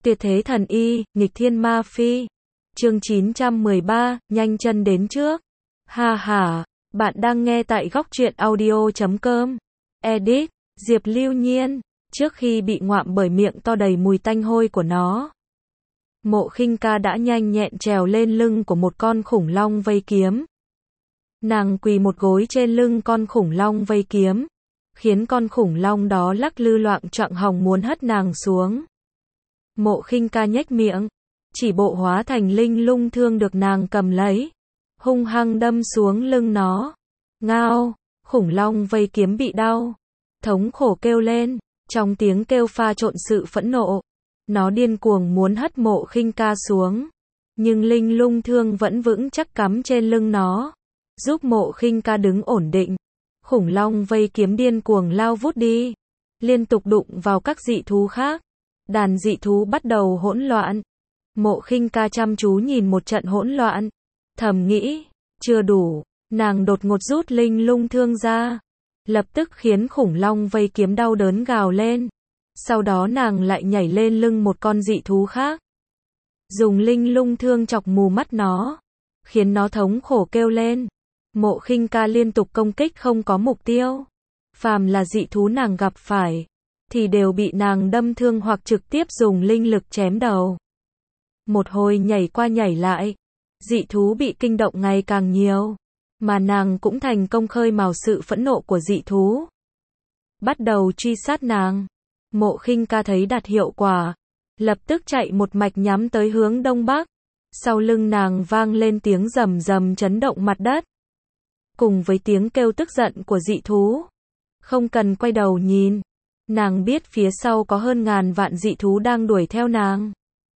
Tuyệt thế thần y, nghịch thiên ma phi. Chương 913, nhanh chân đến trước. Ha ha, bạn đang nghe tại góc truyện audio.com. Edit, Diệp Lưu Nhiên. Trước khi bị ngoạm bởi miệng to đầy mùi tanh hôi của nó, Mộ Khinh Ca đã nhanh nhẹn trèo lên lưng của một con khủng long vây kiếm. Nàng quỳ một gối trên lưng con khủng long vây kiếm, khiến con khủng long đó lắc lư loạng choạng hòng muốn hất nàng xuống. Mộ Khinh Ca nhếch miệng, chỉ bộ hóa thành linh lung thương được nàng cầm lấy, hung hăng đâm xuống lưng nó. Ngao, khủng long vây kiếm bị đau, thống khổ kêu lên, trong tiếng kêu pha trộn sự phẫn nộ. Nó điên cuồng muốn hất Mộ Khinh Ca xuống, nhưng linh lung thương vẫn vững chắc cắm trên lưng nó, giúp Mộ Khinh Ca đứng ổn định. Khủng long vây kiếm điên cuồng lao vút đi, liên tục đụng vào các dị thú khác. Đàn dị thú bắt đầu hỗn loạn. Mộ Khinh Ca chăm chú nhìn một trận hỗn loạn, thầm nghĩ, chưa đủ, nàng đột ngột rút linh lung thương ra, lập tức khiến khủng long vây kiếm đau đớn gào lên. Sau đó nàng lại nhảy lên lưng một con dị thú khác, dùng linh lung thương chọc mù mắt nó, khiến nó thống khổ kêu lên. Mộ Khinh Ca liên tục công kích không có mục tiêu. Phàm là dị thú nàng gặp phải, thì đều bị nàng đâm thương hoặc trực tiếp dùng linh lực chém đầu. Một hồi nhảy qua nhảy lại, dị thú bị kinh động ngày càng nhiều, mà nàng cũng thành công khơi mào sự phẫn nộ của dị thú, bắt đầu truy sát nàng. Mộ Khinh Ca thấy đạt hiệu quả, lập tức chạy một mạch nhắm tới hướng đông bắc. Sau lưng nàng vang lên tiếng rầm rầm chấn động mặt đất, cùng với tiếng kêu tức giận của dị thú. Không cần quay đầu nhìn, nàng biết phía sau có hơn ngàn vạn dị thú đang đuổi theo nàng.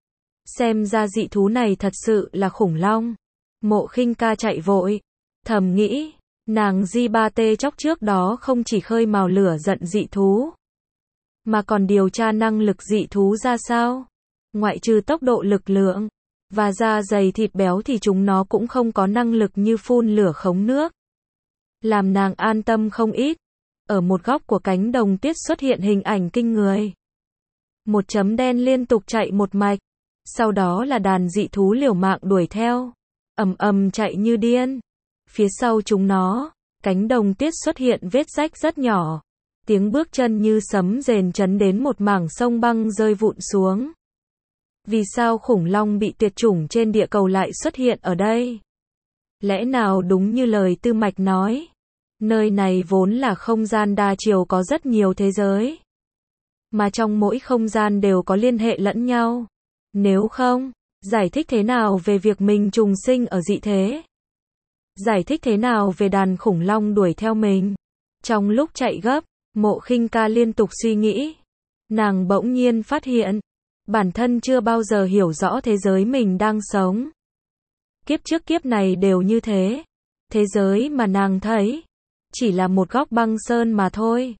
Xem ra dị thú này thật sự là khủng long. Mộ Khinh Ca chạy vội, thầm nghĩ, nàng Di Ba Tê Chóc trước đó không chỉ khơi mào lửa giận dị thú, mà còn điều tra năng lực dị thú ra sao. Ngoại trừ tốc độ lực lượng và da dày thịt béo thì chúng nó cũng không có năng lực như phun lửa khống nước. Làm nàng an tâm không ít. Ở một góc của cánh đồng tuyết xuất hiện hình ảnh kinh người. Một chấm đen liên tục chạy một mạch, sau đó là đàn dị thú liều mạng đuổi theo, ầm ầm chạy như điên. Phía sau chúng nó, cánh đồng tuyết xuất hiện vết rách rất nhỏ, tiếng bước chân như sấm rền chấn đến một mảng sông băng rơi vụn xuống. Vì sao khủng long bị tuyệt chủng trên địa cầu lại xuất hiện ở đây? Lẽ nào đúng như lời Tư Mạch nói, nơi này vốn là không gian đa chiều có rất nhiều thế giới, mà trong mỗi không gian đều có liên hệ lẫn nhau. Nếu không, giải thích thế nào về việc mình trùng sinh ở dị thế? Giải thích thế nào về đàn khủng long đuổi theo mình? Trong lúc chạy gấp, Mộ Khinh Ca liên tục suy nghĩ. Nàng bỗng nhiên phát hiện, bản thân chưa bao giờ hiểu rõ thế giới mình đang sống. Kiếp trước kiếp này đều như thế. Thế giới mà nàng thấy chỉ là một góc băng sơn mà thôi.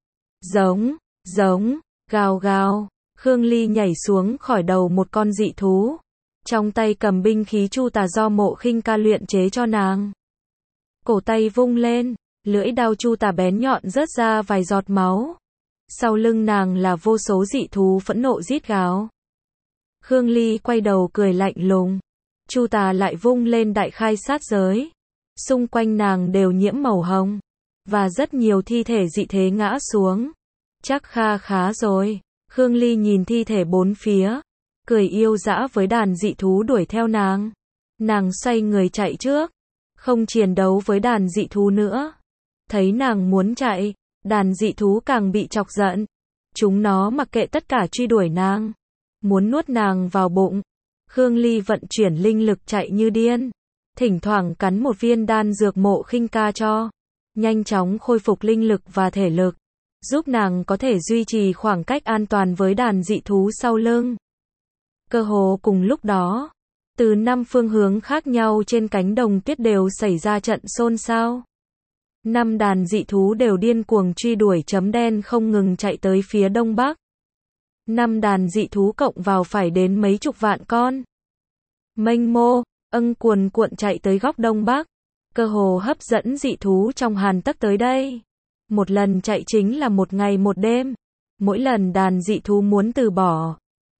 Giống, gào gào. Khương Ly nhảy xuống khỏi đầu một con dị thú, trong tay cầm binh khí Chu Tà do Mộ Khinh Ca luyện chế cho nàng. Cổ tay vung lên, lưỡi đao Chu Tà bén nhọn rớt ra vài giọt máu. Sau lưng nàng là vô số dị thú phẫn nộ rít gào. Khương Ly quay đầu cười lạnh lùng. Chu Tà lại vung lên đại khai sát giới. Xung quanh nàng đều nhiễm màu hồng, và rất nhiều thi thể dị thế ngã xuống. Chắc khá rồi. Khương Ly nhìn thi thể bốn phía, cười yêu dã với đàn dị thú đuổi theo nàng. Nàng xoay người chạy trước, không chiến đấu với đàn dị thú nữa. Thấy nàng muốn chạy, đàn dị thú càng bị chọc giận. Chúng nó mặc kệ tất cả truy đuổi nàng, muốn nuốt nàng vào bụng. Khương Ly vận chuyển linh lực chạy như điên, thỉnh thoảng cắn một viên đan dược Mộ Khinh Ca cho, nhanh chóng khôi phục linh lực và thể lực, giúp nàng có thể duy trì khoảng cách an toàn với đàn dị thú sau lưng. Cơ hồ cùng lúc đó, từ 5 phương hướng khác nhau trên cánh đồng tuyết đều xảy ra trận xôn xao. 5 đàn dị thú đều điên cuồng truy đuổi chấm đen không ngừng chạy tới phía đông bắc. 5 đàn dị thú cộng vào phải đến mấy chục vạn con. Mênh mô, cuồn cuộn chạy tới góc đông bắc, cơ hồ hấp dẫn dị thú trong hàn tấc tới đây. Một lần chạy chính là một ngày một đêm. Mỗi lần đàn dị thú muốn từ bỏ,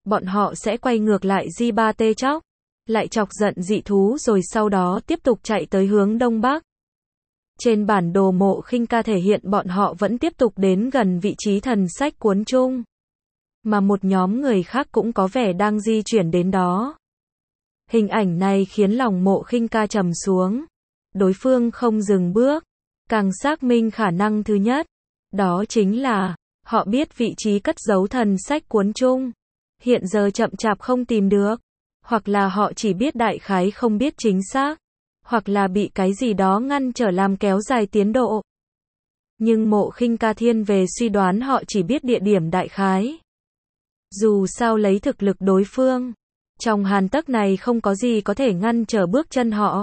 bọn họ sẽ quay ngược lại Ji3T chóc, lại chọc giận dị thú rồi sau đó tiếp tục chạy tới hướng đông bắc. Trên bản đồ Mộ Khinh Ca thể hiện bọn họ vẫn tiếp tục đến gần vị trí thần sách cuốn chung, mà một nhóm người khác cũng có vẻ đang di chuyển đến đó. Hình ảnh này khiến lòng Mộ Khinh Ca trầm xuống. Đối phương không dừng bước, càng xác minh khả năng thứ nhất, đó chính là họ biết vị trí cất giấu thần sách cuốn chung, hiện giờ chậm chạp không tìm được, hoặc là họ chỉ biết đại khái không biết chính xác, hoặc là bị cái gì đó ngăn trở làm kéo dài tiến độ. Nhưng Mộ Khinh Ca thiên về suy đoán họ chỉ biết địa điểm đại khái. Dù sao lấy thực lực đối phương, trong hàn tấc này không có gì có thể ngăn trở bước chân họ.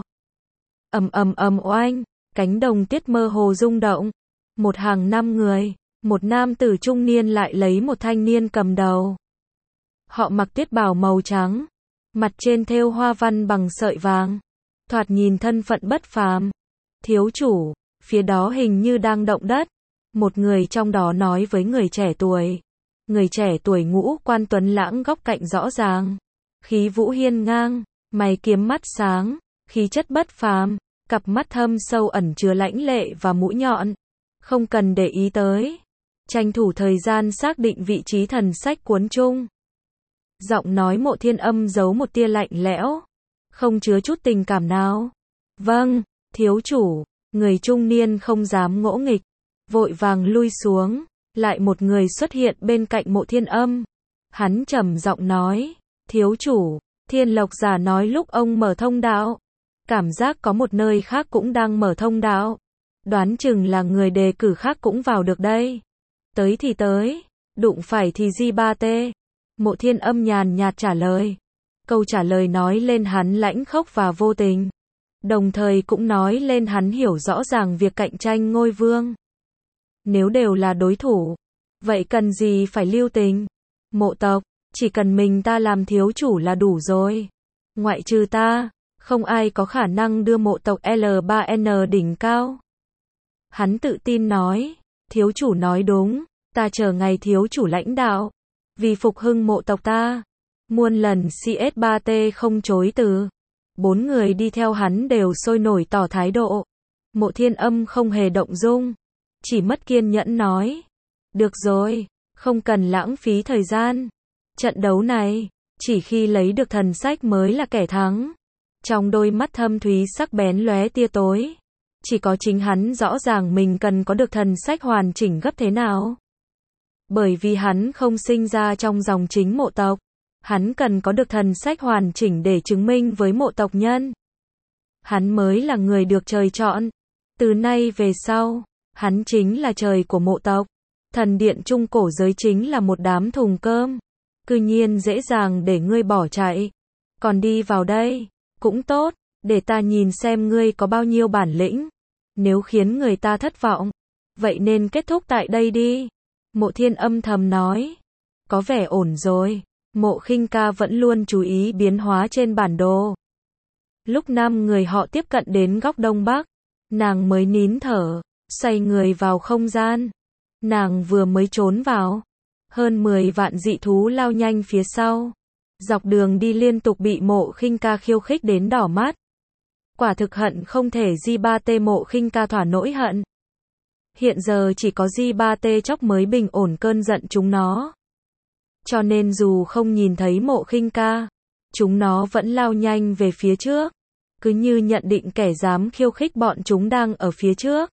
Oanh, cánh đồng tuyết mơ hồ rung động. Một hàng 5 người, một nam tử trung niên lại lấy một thanh niên cầm đầu. Họ mặc tuyết bào màu trắng, mặt trên thêu hoa văn bằng sợi vàng, thoạt nhìn thân phận bất phàm. Thiếu chủ, phía đó hình như đang động đất. Một người trong đó nói với người trẻ tuổi. Người trẻ tuổi ngũ quan tuấn lãng góc cạnh rõ ràng, khí vũ hiên ngang, mày kiếm mắt sáng, khí chất bất phàm, cặp mắt thâm sâu ẩn chứa lãnh lệ và mũi nhọn. Không cần để ý tới. Tranh thủ thời gian xác định vị trí thần sách cuốn chung. Giọng nói Mộ Thiên Âm giấu một tia lạnh lẽo, không chứa chút tình cảm nào. Vâng, thiếu chủ. Người trung niên không dám ngỗ nghịch, vội vàng lui xuống. Lại một người xuất hiện bên cạnh Mộ Thiên Âm. Hắn trầm giọng nói, thiếu chủ, Thiên Lộc giả nói lúc ông mở thông đạo, cảm giác có một nơi khác cũng đang mở thông đạo. Đoán chừng là người đề cử khác cũng vào được đây. Tới thì tới, đụng phải thì Ji3T. Mộ Thiên Âm nhàn nhạt trả lời. Câu trả lời nói lên hắn lãnh khốc và vô tình, đồng thời cũng nói lên hắn hiểu rõ ràng việc cạnh tranh ngôi vương. Nếu đều là đối thủ, vậy cần gì phải lưu tình? Mộ tộc, chỉ cần mình ta làm thiếu chủ là đủ rồi. Ngoại trừ ta, không ai có khả năng đưa mộ tộc L3N đỉnh cao. Hắn tự tin nói, thiếu chủ nói đúng, ta chờ ngày thiếu chủ lãnh đạo, vì phục hưng mộ tộc ta. Muôn lần CS3T không chối từ. 4 người đi theo hắn đều sôi nổi tỏ thái độ. Mộ Thiên Âm không hề động dung, chỉ mất kiên nhẫn nói. Được rồi, không cần lãng phí thời gian. Trận đấu này, chỉ khi lấy được thần sách mới là kẻ thắng. Trong đôi mắt thâm thúy sắc bén lóe tia tối. Chỉ có chính hắn rõ ràng mình cần có được thần sách hoàn chỉnh gấp thế nào. Bởi vì hắn không sinh ra trong dòng chính mộ tộc. Hắn cần có được thần sách hoàn chỉnh để chứng minh với mộ tộc nhân. Hắn mới là người được trời chọn. Từ nay về sau, hắn chính là trời của mộ tộc. Thần điện trung cổ giới chính là một đám thùng cơm. Cư nhiên dễ dàng để ngươi bỏ chạy. Còn đi vào đây, cũng tốt, để ta nhìn xem ngươi có bao nhiêu bản lĩnh. Nếu khiến người ta thất vọng, vậy nên kết thúc tại đây đi. Mộ Thiên âm thầm nói. Có vẻ ổn rồi. Mộ Khinh Ca vẫn luôn chú ý biến hóa trên bản đồ. Lúc 5 người họ tiếp cận đến góc đông bắc, nàng mới nín thở, xoay người vào không gian. Nàng vừa mới trốn vào, hơn 10 vạn dị thú lao nhanh phía sau. Dọc đường đi liên tục bị Mộ Khinh Ca khiêu khích đến đỏ mắt. Quả thực hận không thể Ji3T Mộ Khinh Ca thỏa nỗi hận. Hiện giờ chỉ có Ji3T chóc mới bình ổn cơn giận chúng nó. Cho nên dù không nhìn thấy Mộ Khinh Ca, chúng nó vẫn lao nhanh về phía trước, cứ như nhận định kẻ dám khiêu khích bọn chúng đang ở phía trước.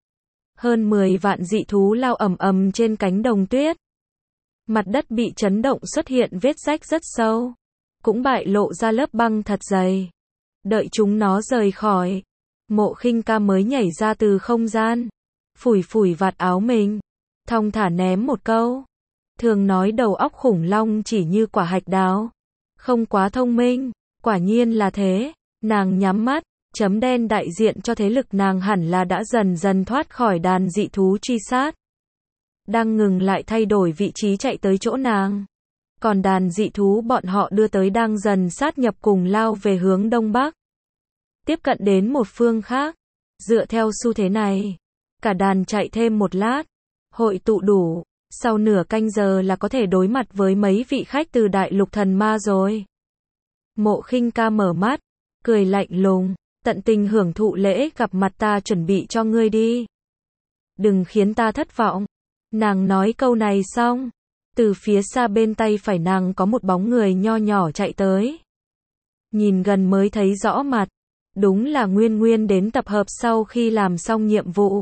Hơn 10 vạn dị thú lao ầm ầm trên cánh đồng tuyết. Mặt đất bị chấn động xuất hiện vết rách rất sâu, cũng bại lộ ra lớp băng thật dày. Đợi chúng nó rời khỏi, Mộ Khinh Ca mới nhảy ra từ không gian, phủi phủi vạt áo mình, thong thả ném một câu. Thường nói đầu óc khủng long chỉ như quả hạch đào, không quá thông minh, quả nhiên là thế. Nàng nhắm mắt, chấm đen đại diện cho thế lực nàng hẳn là đã dần dần thoát khỏi đàn dị thú truy sát. Đang ngừng lại thay đổi vị trí chạy tới chỗ nàng. Còn đàn dị thú bọn họ đưa tới đang dần sát nhập cùng lao về hướng đông bắc. Tiếp cận đến một phương khác. Dựa theo xu thế này, cả đàn chạy thêm một lát, hội tụ đủ Sau nửa canh giờ là có thể đối mặt với mấy vị khách từ đại lục thần ma rồi. Mộ Khinh Ca mở mắt, cười lạnh lùng, tận tình hưởng thụ lễ gặp mặt ta chuẩn bị cho ngươi đi. Đừng khiến ta thất vọng. Nàng nói câu này xong, từ phía xa bên tay phải nàng có một bóng người nho nhỏ chạy tới. Nhìn gần mới thấy rõ mặt, đúng là Nguyên Nguyên đến tập hợp sau khi làm xong nhiệm vụ.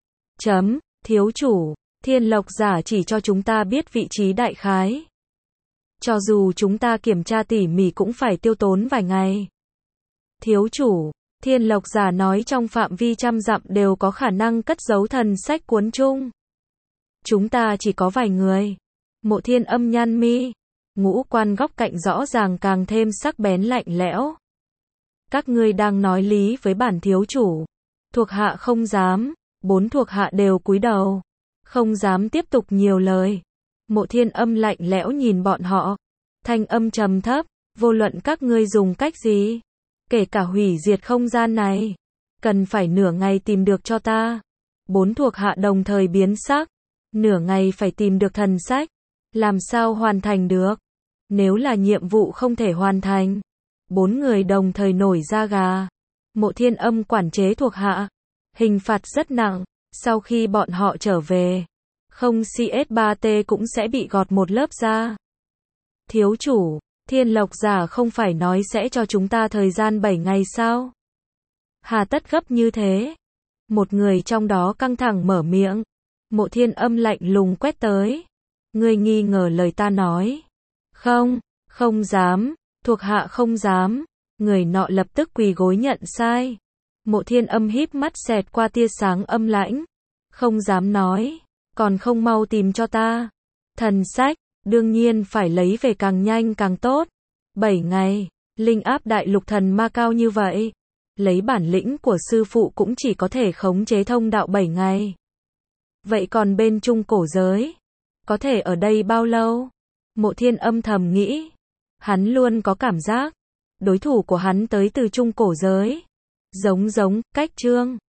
Thiếu chủ, Thiên Lộc giả chỉ cho chúng ta biết vị trí đại khái. Cho dù chúng ta kiểm tra tỉ mỉ cũng phải tiêu tốn vài ngày. Thiếu chủ, Thiên Lộc giả nói trong phạm vi trăm dặm đều có khả năng cất giấu thần sách cuốn chung. Chúng ta chỉ có vài người. Mộ Thiên Âm nhăn mi, ngũ quan góc cạnh rõ ràng càng thêm sắc bén lạnh lẽo. Các ngươi đang nói lý với bản thiếu chủ. Thuộc hạ không dám, 4 thuộc hạ đều cúi đầu, không dám tiếp tục nhiều lời. Mộ Thiên Âm lạnh lẽo nhìn bọn họ, thanh âm trầm thấp, vô luận các ngươi dùng cách gì, kể cả hủy diệt không gian này, cần phải nửa ngày tìm được cho ta. 4 thuộc hạ đồng thời biến sắc, nửa ngày phải tìm được thần sách, làm sao hoàn thành được? Nếu là nhiệm vụ không thể hoàn thành, 4 người đồng thời nổi da gà. Mộ Thiên Âm quản chế thuộc hạ, hình phạt rất nặng, sau khi bọn họ trở về, không CS3T cũng sẽ bị gọt một lớp da. Thiếu chủ, Thiên Lộc giả không phải nói sẽ cho chúng ta thời gian 7 ngày sao? Hà tất gấp như thế? Một người trong đó căng thẳng mở miệng. Mộ Thiên Âm lạnh lùng quét tới. Ngươi nghi ngờ lời ta nói? Không dám, thuộc hạ không dám. Người nọ lập tức quỳ gối nhận sai. Mộ Thiên Âm híp mắt xẹt qua tia sáng âm lãnh. Không dám nói, còn không mau tìm cho ta. Thần sách, đương nhiên phải lấy về càng nhanh càng tốt. 7 ngày, linh áp đại lục thần ma cao như vậy. Lấy bản lĩnh của sư phụ cũng chỉ có thể khống chế thông đạo 7 ngày. Vậy còn bên trung cổ giới, có thể ở đây bao lâu? Mộ Thiên Âm thầm nghĩ. Hắn luôn có cảm giác, đối thủ của hắn tới từ trung cổ giới. Giống cách Trương